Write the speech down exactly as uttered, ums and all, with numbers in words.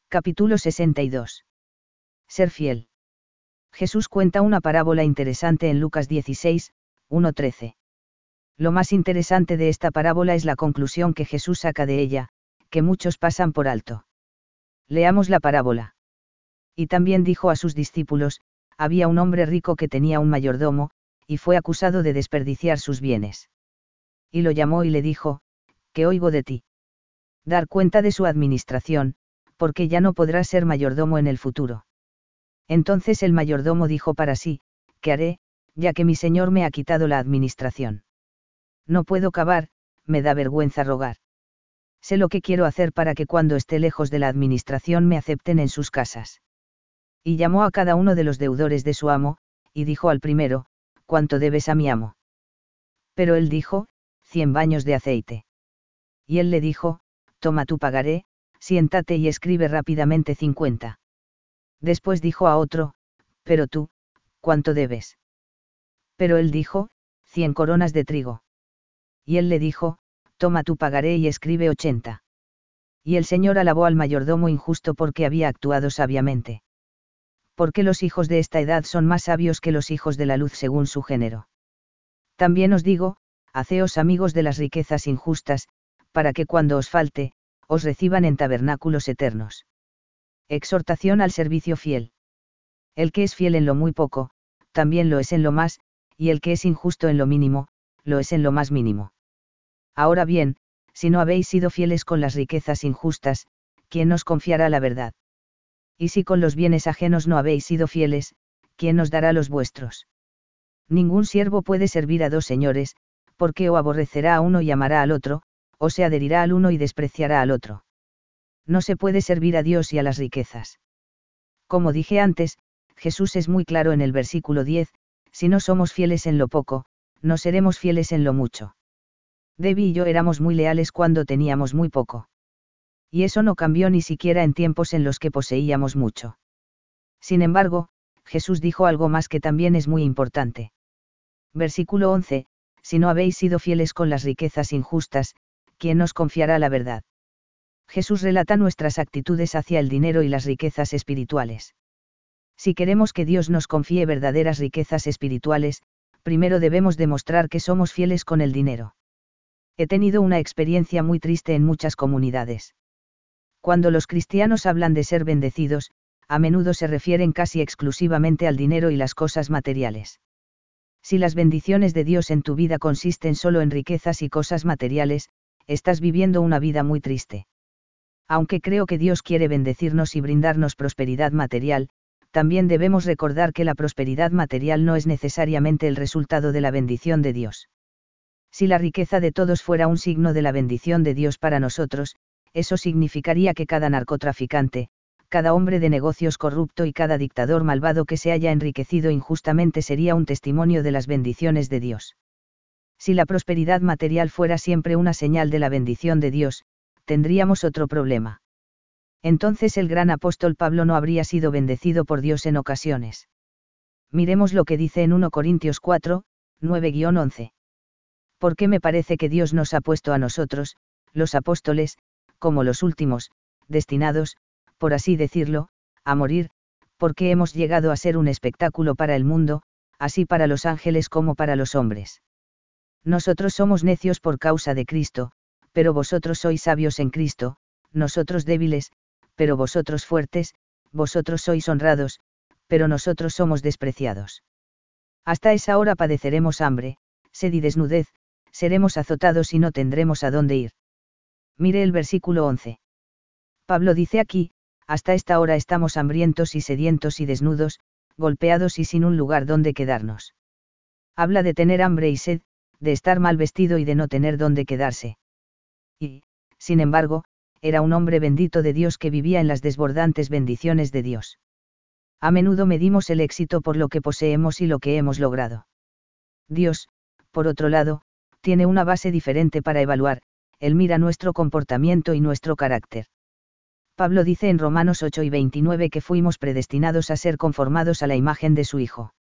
Capítulo sesenta y dos. Ser fiel. Jesús cuenta una parábola interesante en Lucas dieciséis, uno a trece. Lo más interesante de esta parábola es la conclusión que Jesús saca de ella, que muchos pasan por alto. Leamos la parábola. Y también dijo a sus discípulos: había un hombre rico que tenía un mayordomo, y fue acusado de desperdiciar sus bienes. Y lo llamó y le dijo: ¿qué oigo de ti? Dar cuenta de su administración, porque ya no podrás ser mayordomo en el futuro. Entonces el mayordomo dijo para sí: ¿qué haré, ya que mi señor me ha quitado la administración? No puedo cavar, me da vergüenza rogar. Sé lo que quiero hacer para que cuando esté lejos de la administración me acepten en sus casas. Y llamó a cada uno de los deudores de su amo, y dijo al primero: ¿cuánto debes a mi amo? Pero él dijo: cien baños de aceite. Y él le dijo: toma tu pagaré, siéntate y escribe rápidamente cincuenta. Después dijo a otro: pero tú, ¿cuánto debes? Pero él dijo: cien coronas de trigo. Y él le dijo: toma tu pagaré y escribe ochenta. Y el Señor alabó al mayordomo injusto porque había actuado sabiamente. Porque los hijos de esta edad son más sabios que los hijos de la luz según su género. También os digo, haceos amigos de las riquezas injustas, para que cuando os falte, os reciban en tabernáculos eternos. Exhortación al servicio fiel. El que es fiel en lo muy poco, también lo es en lo más, y el que es injusto en lo mínimo, lo es en lo más mínimo. Ahora bien, si no habéis sido fieles con las riquezas injustas, ¿quién os confiará la verdad? Y si con los bienes ajenos no habéis sido fieles, ¿quién os dará los vuestros? Ningún siervo puede servir a dos señores, porque o aborrecerá a uno y amará al otro, o se adherirá al uno y despreciará al otro. No se puede servir a Dios y a las riquezas. Como dije antes, Jesús es muy claro en el versículo diez: si no somos fieles en lo poco, no seremos fieles en lo mucho. Debbie y yo éramos muy leales cuando teníamos muy poco. Y eso no cambió ni siquiera en tiempos en los que poseíamos mucho. Sin embargo, Jesús dijo algo más que también es muy importante. Versículo once: si no habéis sido fieles con las riquezas injustas, ¿quién os confiará la verdad? Jesús relata nuestras actitudes hacia el dinero y las riquezas espirituales. Si queremos que Dios nos confíe verdaderas riquezas espirituales, primero debemos demostrar que somos fieles con el dinero. He tenido una experiencia muy triste en muchas comunidades. Cuando los cristianos hablan de ser bendecidos, a menudo se refieren casi exclusivamente al dinero y las cosas materiales. Si las bendiciones de Dios en tu vida consisten solo en riquezas y cosas materiales, estás viviendo una vida muy triste. Aunque creo que Dios quiere bendecirnos y brindarnos prosperidad material, también debemos recordar que la prosperidad material no es necesariamente el resultado de la bendición de Dios. Si la riqueza de todos fuera un signo de la bendición de Dios para nosotros, eso significaría que cada narcotraficante, cada hombre de negocios corrupto y cada dictador malvado que se haya enriquecido injustamente sería un testimonio de las bendiciones de Dios. Si la prosperidad material fuera siempre una señal de la bendición de Dios, tendríamos otro problema. Entonces el gran apóstol Pablo no habría sido bendecido por Dios en ocasiones. Miremos lo que dice en primera Corintios cuatro, nueve a once. Porque me parece que Dios nos ha puesto a nosotros, los apóstoles, como los últimos, destinados, por así decirlo, a morir, porque hemos llegado a ser un espectáculo para el mundo, así para los ángeles como para los hombres. Nosotros somos necios por causa de Cristo, pero vosotros sois sabios en Cristo, nosotros débiles, pero vosotros fuertes, vosotros sois honrados, pero nosotros somos despreciados. Hasta esa hora padeceremos hambre, sed y desnudez, seremos azotados y no tendremos a dónde ir. Mire el versículo once. Pablo dice aquí: hasta esta hora estamos hambrientos y sedientos y desnudos, golpeados y sin un lugar donde quedarnos. Habla de tener hambre y sed, de estar mal vestido y de no tener dónde quedarse. Y, sin embargo, era un hombre bendito de Dios que vivía en las desbordantes bendiciones de Dios. A menudo medimos el éxito por lo que poseemos y lo que hemos logrado. Dios, por otro lado, tiene una base diferente para evaluar, Él mira nuestro comportamiento y nuestro carácter. Pablo dice en Romanos ocho y veintinueve que fuimos predestinados a ser conformados a la imagen de su Hijo.